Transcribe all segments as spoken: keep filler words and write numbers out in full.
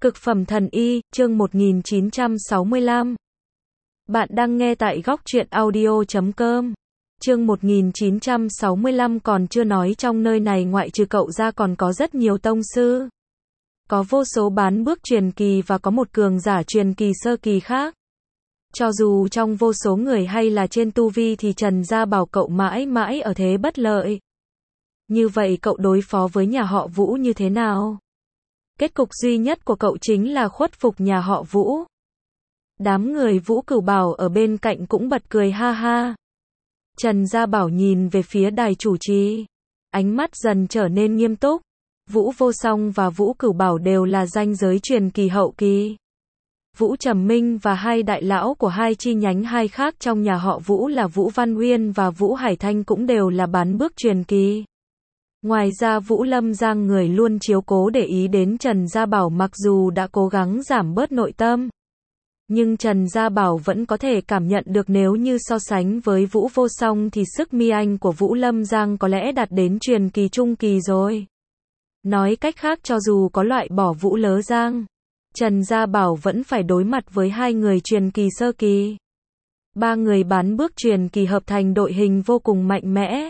Cực phẩm thần y, chương một nghìn chín trăm sáu mươi lăm. Bạn đang nghe tại góc truyện audio chấm com. Chương một nghìn chín trăm sáu mươi lăm còn chưa nói trong nơi này ngoại trừ cậu ra còn có rất nhiều tông sư. Có vô số bán bước truyền kỳ và có một cường giả truyền kỳ sơ kỳ khác. Cho dù trong vô số người hay là trên tu vi thì Trần Gia Bảo cậu mãi mãi ở thế bất lợi. Như vậy cậu đối phó với nhà họ Vũ như thế nào? Kết cục duy nhất của cậu chính là khuất phục nhà họ Vũ. Đám người Vũ Cửu Bảo ở bên cạnh cũng bật cười ha ha. Trần Gia Bảo nhìn về phía đài chủ trì. Ánh mắt dần trở nên nghiêm túc. Vũ Vô Song và Vũ Cửu Bảo đều là ranh giới truyền kỳ hậu kỳ. Vũ Trầm Minh và hai đại lão của hai chi nhánh hai khác trong nhà họ Vũ là Vũ Văn Uyên và Vũ Hải Thanh cũng đều là bán bước truyền kỳ. Ngoài ra Vũ Lâm Giang người luôn chiếu cố để ý đến Trần Gia Bảo mặc dù đã cố gắng giảm bớt nội tâm. Nhưng Trần Gia Bảo vẫn có thể cảm nhận được nếu như so sánh với Vũ Vô Song thì sức mi anh của Vũ Lâm Giang có lẽ đạt đến truyền kỳ trung kỳ rồi. Nói cách khác cho dù có loại bỏ Vũ Lớ Giang, Trần Gia Bảo vẫn phải đối mặt với hai người truyền kỳ sơ kỳ. Ba người bán bước truyền kỳ hợp thành đội hình vô cùng mạnh mẽ.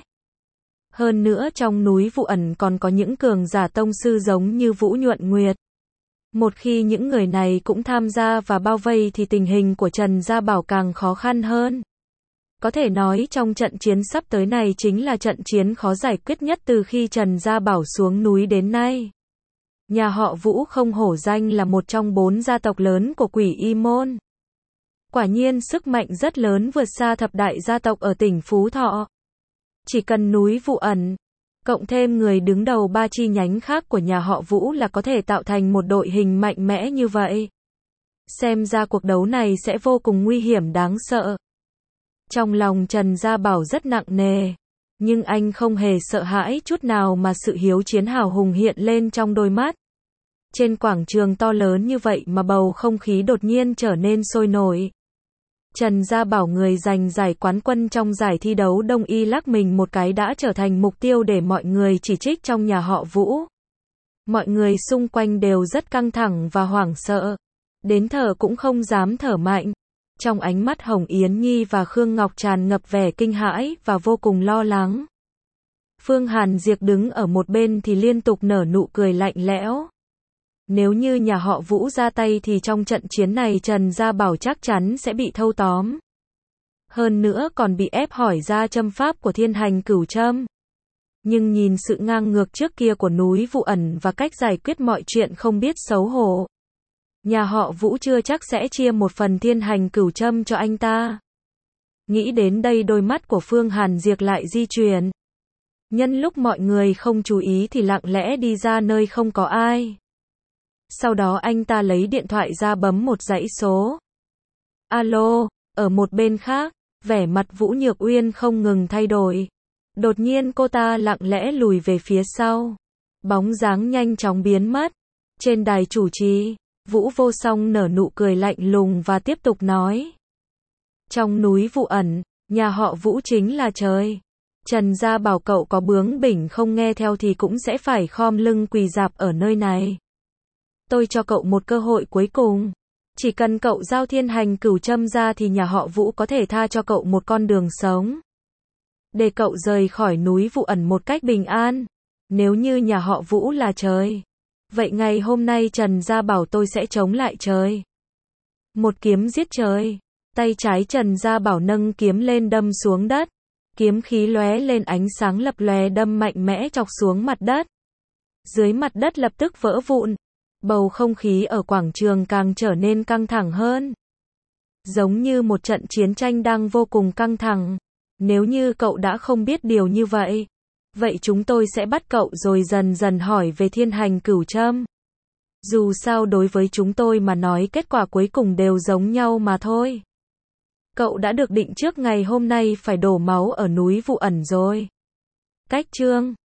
Hơn nữa trong núi Vụ Ẩn còn có những cường giả tông sư giống như Vũ Nhuận Nguyệt. Một khi những người này cũng tham gia và bao vây thì tình hình của Trần Gia Bảo càng khó khăn hơn. Có thể nói trong trận chiến sắp tới này chính là trận chiến khó giải quyết nhất từ khi Trần Gia Bảo xuống núi đến nay. Nhà họ Vũ không hổ danh là một trong bốn gia tộc lớn của Quỷ Y Môn. Quả nhiên sức mạnh rất lớn vượt xa thập đại gia tộc ở tỉnh Phú Thọ. Chỉ cần núi Vụ Ẩn, cộng thêm người đứng đầu ba chi nhánh khác của nhà họ Vũ là có thể tạo thành một đội hình mạnh mẽ như vậy. Xem ra cuộc đấu này sẽ vô cùng nguy hiểm đáng sợ. Trong lòng Trần Gia Bảo rất nặng nề, nhưng anh không hề sợ hãi chút nào mà sự hiếu chiến hào hùng hiện lên trong đôi mắt. Trên quảng trường to lớn như vậy mà bầu không khí đột nhiên trở nên sôi nổi. Trần Gia Bảo người giành giải quán quân trong giải thi đấu đông y lắc mình một cái đã trở thành mục tiêu để mọi người chỉ trích trong nhà họ Vũ. Mọi người xung quanh đều rất căng thẳng và hoảng sợ. Đến thở cũng không dám thở mạnh. Trong ánh mắt Hồng Yến Nhi và Khương Ngọc tràn ngập vẻ kinh hãi và vô cùng lo lắng. Phương Hàn Diệp đứng ở một bên thì liên tục nở nụ cười lạnh lẽo. Nếu như nhà họ Vũ ra tay thì trong trận chiến này Trần Gia Bảo chắc chắn sẽ bị thâu tóm. Hơn nữa còn bị ép hỏi ra châm pháp của Thiên Hành Cửu Châm. Nhưng nhìn sự ngang ngược trước kia của núi Vụ Ẩn và cách giải quyết mọi chuyện không biết xấu hổ, nhà họ Vũ chưa chắc sẽ chia một phần Thiên Hành Cửu Châm cho anh ta. Nghĩ đến đây đôi mắt của Phương Hàn Diệp lại di chuyển. Nhân lúc mọi người không chú ý thì lặng lẽ đi ra nơi không có ai. Sau đó anh ta lấy điện thoại ra bấm một dãy số. Alo, ở một bên khác, vẻ mặt Vũ Nhược Uyên không ngừng thay đổi. Đột nhiên cô ta lặng lẽ lùi về phía sau. Bóng dáng nhanh chóng biến mất. Trên đài chủ trì, Vũ Vô Song nở nụ cười lạnh lùng và tiếp tục nói. Trong núi Vụ Ẩn, nhà họ Vũ chính là trời. Trần Gia Bảo cậu có bướng bỉnh không nghe theo thì cũng sẽ phải khom lưng quỳ rạp ở nơi này. Tôi cho cậu một cơ hội cuối cùng. Chỉ cần cậu giao Thiên Hành Cửu Châm ra thì nhà họ Vũ có thể tha cho cậu một con đường sống. Để cậu rời khỏi núi Vụ Ẩn một cách bình an. Nếu như nhà họ Vũ là trời, vậy ngày hôm nay Trần Gia Bảo tôi sẽ chống lại trời. Một kiếm giết trời. Tay trái Trần Gia Bảo nâng kiếm lên đâm xuống đất. Kiếm khí lóe lên ánh sáng lập lòe đâm mạnh mẽ chọc xuống mặt đất. Dưới mặt đất lập tức vỡ vụn. Bầu không khí ở quảng trường càng trở nên căng thẳng hơn. Giống như một trận chiến tranh đang vô cùng căng thẳng. Nếu như cậu đã không biết điều như vậy, vậy chúng tôi sẽ bắt cậu rồi dần dần hỏi về Thiên Hành Cửu Châm. Dù sao đối với chúng tôi mà nói kết quả cuối cùng đều giống nhau mà thôi. Cậu đã được định trước ngày hôm nay phải đổ máu ở núi Vụ Ẩn rồi. Cách chương